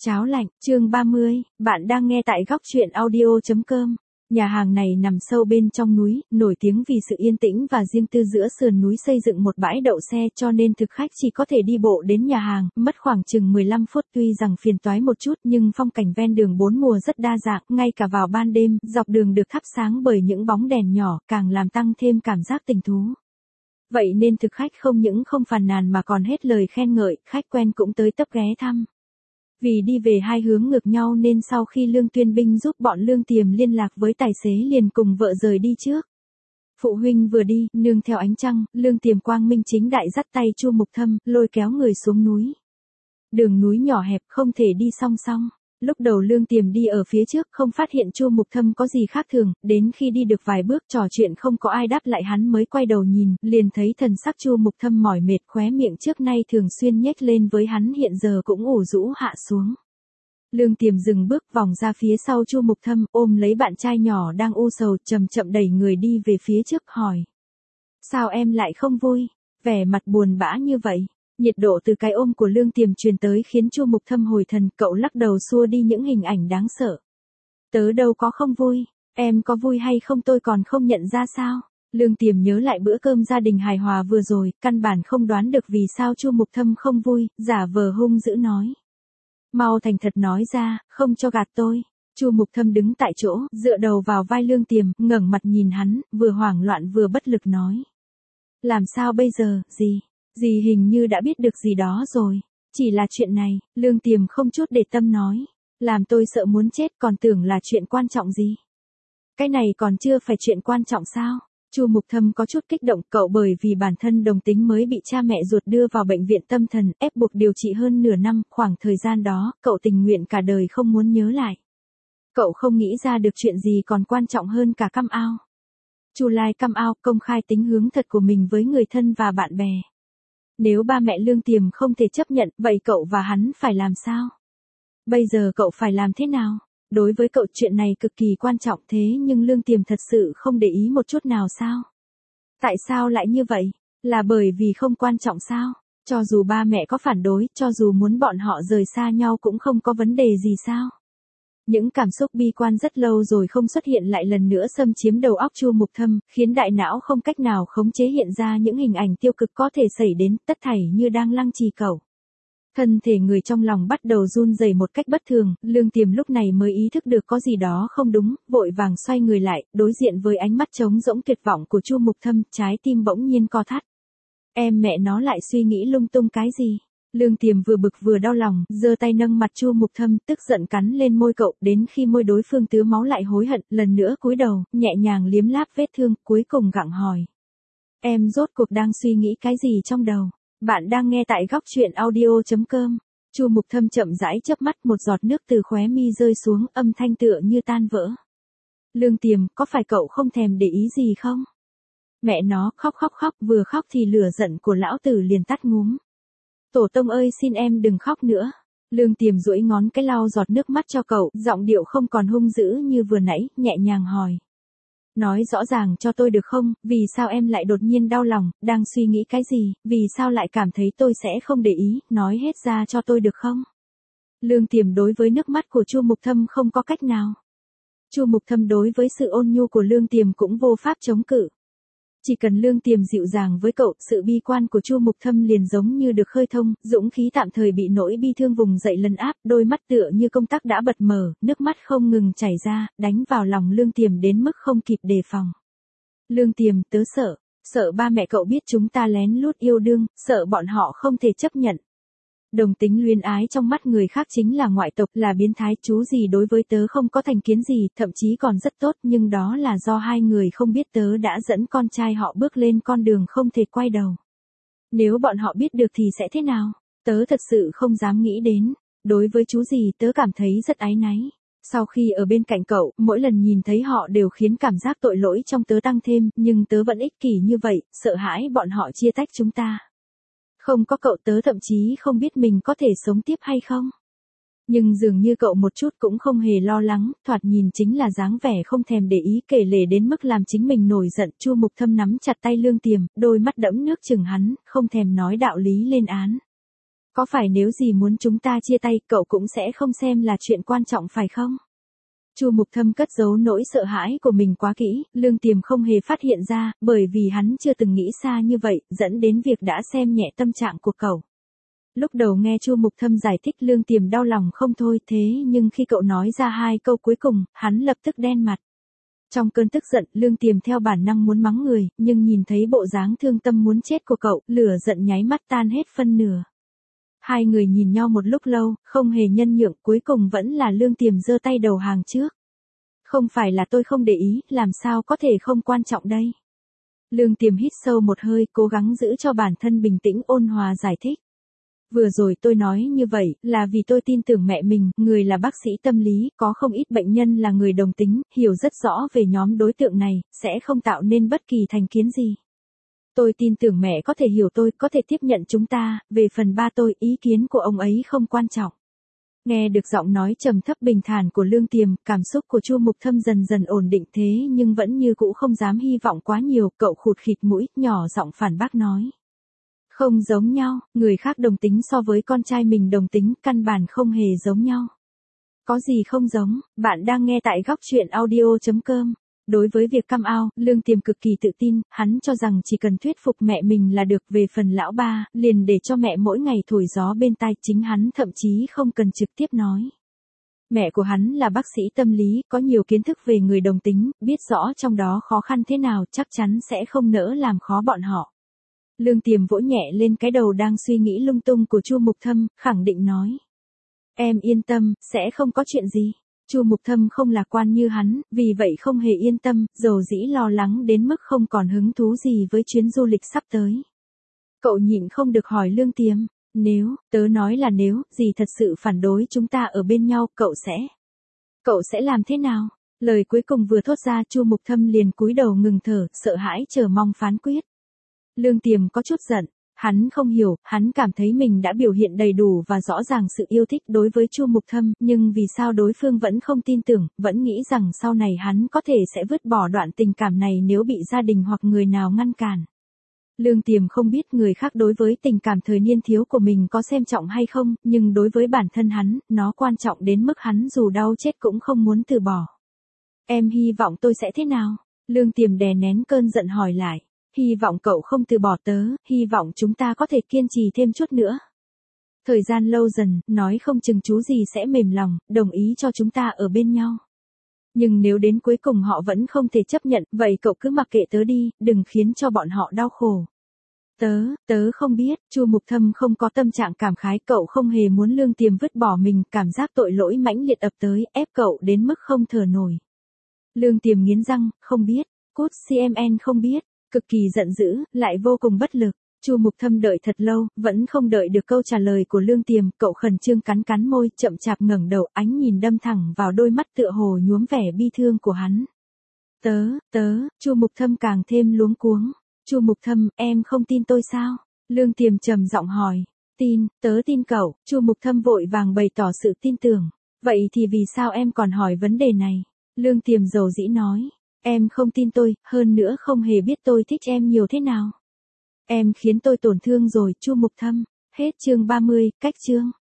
Cháo lạnh, chương 30, bạn đang nghe tại góc truyện audio.com. Nhà hàng này nằm sâu bên trong núi, nổi tiếng vì sự yên tĩnh và riêng tư giữa sườn núi, xây dựng một bãi đậu xe cho nên thực khách chỉ có thể đi bộ đến nhà hàng, mất khoảng chừng 15 phút. Tuy rằng phiền toái một chút nhưng phong cảnh ven đường bốn mùa rất đa dạng, ngay cả vào ban đêm, dọc đường được thắp sáng bởi những bóng đèn nhỏ, càng làm tăng thêm cảm giác tình thú. Vậy nên thực khách không những không phàn nàn mà còn hết lời khen ngợi, khách quen cũng tới tấp ghé thăm. Vì đi về hai hướng ngược nhau nên sau khi Lương Tuyên Binh giúp bọn Lương Tiềm liên lạc với tài xế liền cùng vợ rời đi trước. Phụ huynh vừa đi, nương theo ánh trăng, Lương Tiềm quang minh chính đại dắt tay Chu Mục Thâm, lôi kéo người xuống núi. Đường núi nhỏ hẹp không thể đi song song. Lúc đầu Lương Tiềm đi ở phía trước không phát hiện Chu Mục Thâm có gì khác thường, đến khi đi được vài bước trò chuyện không có ai đáp lại hắn mới quay đầu nhìn, liền thấy thần sắc Chu Mục Thâm mỏi mệt, khóe miệng trước nay thường xuyên nhếch lên với hắn hiện giờ cũng ủ rũ hạ xuống. Lương Tiềm dừng bước vòng ra phía sau Chu Mục Thâm, ôm lấy bạn trai nhỏ đang u sầu, chậm chậm đẩy người đi về phía trước hỏi. Sao em lại không vui? Vẻ mặt buồn bã như vậy. Nhiệt độ từ cái ôm của Lương Tiềm truyền tới khiến Chu Mục Thâm hồi thần, cậu lắc đầu xua đi những hình ảnh đáng sợ. Tớ đâu có không vui, em có vui hay không tôi còn không nhận ra sao? Lương Tiềm nhớ lại bữa cơm gia đình hài hòa vừa rồi, căn bản không đoán được vì sao Chu Mục Thâm không vui, giả vờ hung dữ nói. Mau thành thật nói ra, không cho gạt tôi. Chu Mục Thâm đứng tại chỗ, dựa đầu vào vai Lương Tiềm, ngẩng mặt nhìn hắn, vừa hoảng loạn vừa bất lực nói. Làm sao bây giờ, Dì hình như đã biết được gì đó rồi. Chỉ là chuyện này, Lương Tiềm không chút để tâm nói. Làm tôi sợ muốn chết còn tưởng là chuyện quan trọng gì. Cái này còn chưa phải chuyện quan trọng sao? Chu Mục Thâm có chút kích động, cậu bởi vì bản thân đồng tính mới bị cha mẹ ruột đưa vào bệnh viện tâm thần, ép buộc điều trị hơn nửa năm, khoảng thời gian đó, cậu tình nguyện cả đời không muốn nhớ lại. Cậu không nghĩ ra được chuyện gì còn quan trọng hơn cả căm ao. Chu Lai căm ao, công khai tính hướng thật của mình với người thân và bạn bè. Nếu ba mẹ Lương Tiềm không thể chấp nhận, vậy cậu và hắn phải làm sao? Bây giờ cậu phải làm thế nào? Đối với cậu chuyện này cực kỳ quan trọng thế nhưng Lương Tiềm thật sự không để ý một chút nào sao? Tại sao lại như vậy? Là bởi vì không quan trọng sao? Cho dù ba mẹ có phản đối, cho dù muốn bọn họ rời xa nhau cũng không có vấn đề gì sao? Những cảm xúc bi quan rất lâu rồi không xuất hiện lại lần nữa xâm chiếm đầu óc Chu Mục Thâm, khiến đại não không cách nào khống chế hiện ra những hình ảnh tiêu cực có thể xảy đến, tất thảy như đang lăng trì cậu. Thân thể người trong lòng bắt đầu run rẩy một cách bất thường, Lương Tiềm lúc này mới ý thức được có gì đó không đúng, vội vàng xoay người lại, đối diện với ánh mắt trống rỗng tuyệt vọng của Chu Mục Thâm, trái tim bỗng nhiên co thắt. Em mẹ nó lại suy nghĩ lung tung cái gì? Lương Tiềm vừa bực vừa đau lòng, giơ tay nâng mặt Chu Mục Thâm, tức giận cắn lên môi cậu, đến khi môi đối phương tứa máu lại hối hận, lần nữa cúi đầu, nhẹ nhàng liếm láp vết thương, cuối cùng gặng hỏi. Em rốt cuộc đang suy nghĩ cái gì trong đầu? Bạn đang nghe tại góc truyện audio.com. Chu Mục Thâm chậm rãi chớp mắt, một giọt nước từ khóe mi rơi xuống, âm thanh tựa như tan vỡ. Lương Tiềm, có phải cậu không thèm để ý gì không? Mẹ nó, khóc, vừa khóc thì lửa giận của lão tử liền tắt ngúm. Tổ tông ơi xin em đừng khóc nữa. Lương Tiềm duỗi ngón cái lau giọt nước mắt cho cậu, giọng điệu không còn hung dữ như vừa nãy, nhẹ nhàng hỏi. Nói rõ ràng cho tôi được không, vì sao em lại đột nhiên đau lòng, đang suy nghĩ cái gì, vì sao lại cảm thấy tôi sẽ không để ý, nói hết ra cho tôi được không? Lương Tiềm đối với nước mắt của Chu Mục Thâm không có cách nào. Chu Mục Thâm đối với sự ôn nhu của Lương Tiềm cũng vô pháp chống cự. Chỉ cần Lương Tiềm dịu dàng với cậu, sự bi quan của Chu Mục Thâm liền giống như được khơi thông, dũng khí tạm thời bị nỗi bi thương vùng dậy lấn áp, đôi mắt tựa như công tắc đã bật mở, nước mắt không ngừng chảy ra, đánh vào lòng Lương Tiềm đến mức không kịp đề phòng. Lương Tiềm, tớ sợ ba mẹ cậu biết chúng ta lén lút yêu đương, sợ bọn họ không thể chấp nhận. Đồng tính luyến ái trong mắt người khác chính là ngoại tộc, là biến thái, chú gì đối với tớ không có thành kiến gì, thậm chí còn rất tốt, nhưng đó là do hai người không biết tớ đã dẫn con trai họ bước lên con đường không thể quay đầu. Nếu bọn họ biết được thì sẽ thế nào? Tớ thật sự không dám nghĩ đến. Đối với chú gì tớ cảm thấy rất áy náy. Sau khi ở bên cạnh cậu, mỗi lần nhìn thấy họ đều khiến cảm giác tội lỗi trong tớ tăng thêm, nhưng tớ vẫn ích kỷ như vậy, sợ hãi bọn họ chia tách chúng ta. Không có cậu tớ thậm chí không biết mình có thể sống tiếp hay không. Nhưng dường như cậu một chút cũng không hề lo lắng, thoạt nhìn chính là dáng vẻ không thèm để ý, kể lể đến mức làm chính mình nổi giận. Chu Mục Thâm nắm chặt tay Lương Tiềm, đôi mắt đẫm nước chừng hắn, không thèm nói đạo lý lên án. Có phải nếu gì muốn chúng ta chia tay, cậu cũng sẽ không xem là chuyện quan trọng phải không? Chu Mục Thâm cất giấu nỗi sợ hãi của mình quá kỹ, Lương Tiềm không hề phát hiện ra, bởi vì hắn chưa từng nghĩ xa như vậy, dẫn đến việc đã xem nhẹ tâm trạng của cậu. Lúc đầu nghe Chu Mục Thâm giải thích, Lương Tiềm đau lòng không thôi, thế nhưng khi cậu nói ra hai câu cuối cùng, hắn lập tức đen mặt. Trong cơn tức giận, Lương Tiềm theo bản năng muốn mắng người, nhưng nhìn thấy bộ dáng thương tâm muốn chết của cậu, lửa giận nháy mắt tan hết phân nửa. Hai người nhìn nhau một lúc lâu, không hề nhân nhượng, cuối cùng vẫn là Lương Tiềm giơ tay đầu hàng trước. Không phải là tôi không để ý, làm sao có thể không quan trọng đây? Lương Tiềm hít sâu một hơi, cố gắng giữ cho bản thân bình tĩnh, ôn hòa giải thích. Vừa rồi tôi nói như vậy, là vì tôi tin tưởng mẹ mình, người là bác sĩ tâm lý, có không ít bệnh nhân là người đồng tính, hiểu rất rõ về nhóm đối tượng này, sẽ không tạo nên bất kỳ thành kiến gì. Tôi tin tưởng mẹ có thể hiểu tôi, có thể tiếp nhận chúng ta, về phần ba tôi, ý kiến của ông ấy không quan trọng. Nghe được giọng nói trầm thấp bình thản của Lương Tiềm, cảm xúc của Chu Mục Thâm dần dần ổn định, thế nhưng vẫn như cũ không dám hy vọng quá nhiều, cậu khụt khịt mũi, nhỏ giọng phản bác nói. Không giống nhau, người khác đồng tính so với con trai mình đồng tính, căn bản không hề giống nhau. Có gì không giống, bạn đang nghe tại góc truyện audio.com. Đối với việc come out, Lương Tiềm cực kỳ tự tin, hắn cho rằng chỉ cần thuyết phục mẹ mình là được, về phần lão ba, liền để cho mẹ mỗi ngày thổi gió bên tai, chính hắn thậm chí không cần trực tiếp nói. Mẹ của hắn là bác sĩ tâm lý, có nhiều kiến thức về người đồng tính, biết rõ trong đó khó khăn thế nào, chắc chắn sẽ không nỡ làm khó bọn họ. Lương Tiềm vỗ nhẹ lên cái đầu đang suy nghĩ lung tung của Chu Mục Thâm, khẳng định nói. Em yên tâm, sẽ không có chuyện gì. Chu Mục Thâm không lạc quan như hắn, vì vậy không hề yên tâm, dầu dĩ lo lắng đến mức không còn hứng thú gì với chuyến du lịch sắp tới. Cậu nhịn không được hỏi Lương Tiềm, nếu, tớ nói là nếu, gì thật sự phản đối chúng ta ở bên nhau, cậu sẽ làm thế nào? Lời cuối cùng vừa thốt ra, Chu Mục Thâm liền cúi đầu ngừng thở, sợ hãi chờ mong phán quyết. Lương Tiềm có chút giận. Hắn không hiểu, hắn cảm thấy mình đã biểu hiện đầy đủ và rõ ràng sự yêu thích đối với Chu Mục Thâm, nhưng vì sao đối phương vẫn không tin tưởng, vẫn nghĩ rằng sau này hắn có thể sẽ vứt bỏ đoạn tình cảm này nếu bị gia đình hoặc người nào ngăn cản. Lương Tiềm không biết người khác đối với tình cảm thời niên thiếu của mình có xem trọng hay không, nhưng đối với bản thân hắn, nó quan trọng đến mức hắn dù đau chết cũng không muốn từ bỏ. Em hy vọng tôi sẽ thế nào? Lương Tiềm đè nén cơn giận hỏi lại. Hy vọng cậu không từ bỏ tớ, hy vọng chúng ta có thể kiên trì thêm chút nữa. Thời gian lâu dần, nói không chừng chú gì sẽ mềm lòng, đồng ý cho chúng ta ở bên nhau. Nhưng nếu đến cuối cùng họ vẫn không thể chấp nhận, vậy cậu cứ mặc kệ tớ đi, đừng khiến cho bọn họ đau khổ. Tớ không biết, Chu Mục Thâm không có tâm trạng cảm khái, cậu không hề muốn Lương Tiềm vứt bỏ mình, cảm giác tội lỗi mãnh liệt ập tới, ép cậu đến mức không thở nổi. Lương Tiềm nghiến răng, không biết, cút CMN không biết. Cực kỳ giận dữ, lại vô cùng bất lực. Chu Mục Thâm đợi thật lâu, vẫn không đợi được câu trả lời của Lương Tiềm, cậu khẩn trương cắn cắn môi, chậm chạp ngẩng đầu, ánh nhìn đâm thẳng vào đôi mắt tựa hồ nhuốm vẻ bi thương của hắn. Chu Mục Thâm càng thêm luống cuống. Chu Mục Thâm, em không tin tôi sao? Lương Tiềm trầm giọng hỏi. Tớ tin cậu. Chu Mục Thâm vội vàng bày tỏ sự tin tưởng. Vậy thì vì sao em còn hỏi vấn đề này? Lương Tiềm dầu dĩ nói. Em không tin tôi, hơn nữa không hề biết tôi thích em nhiều thế nào. Em khiến tôi tổn thương rồi, Chu Mục Thâm. Hết chương 30, cách chương.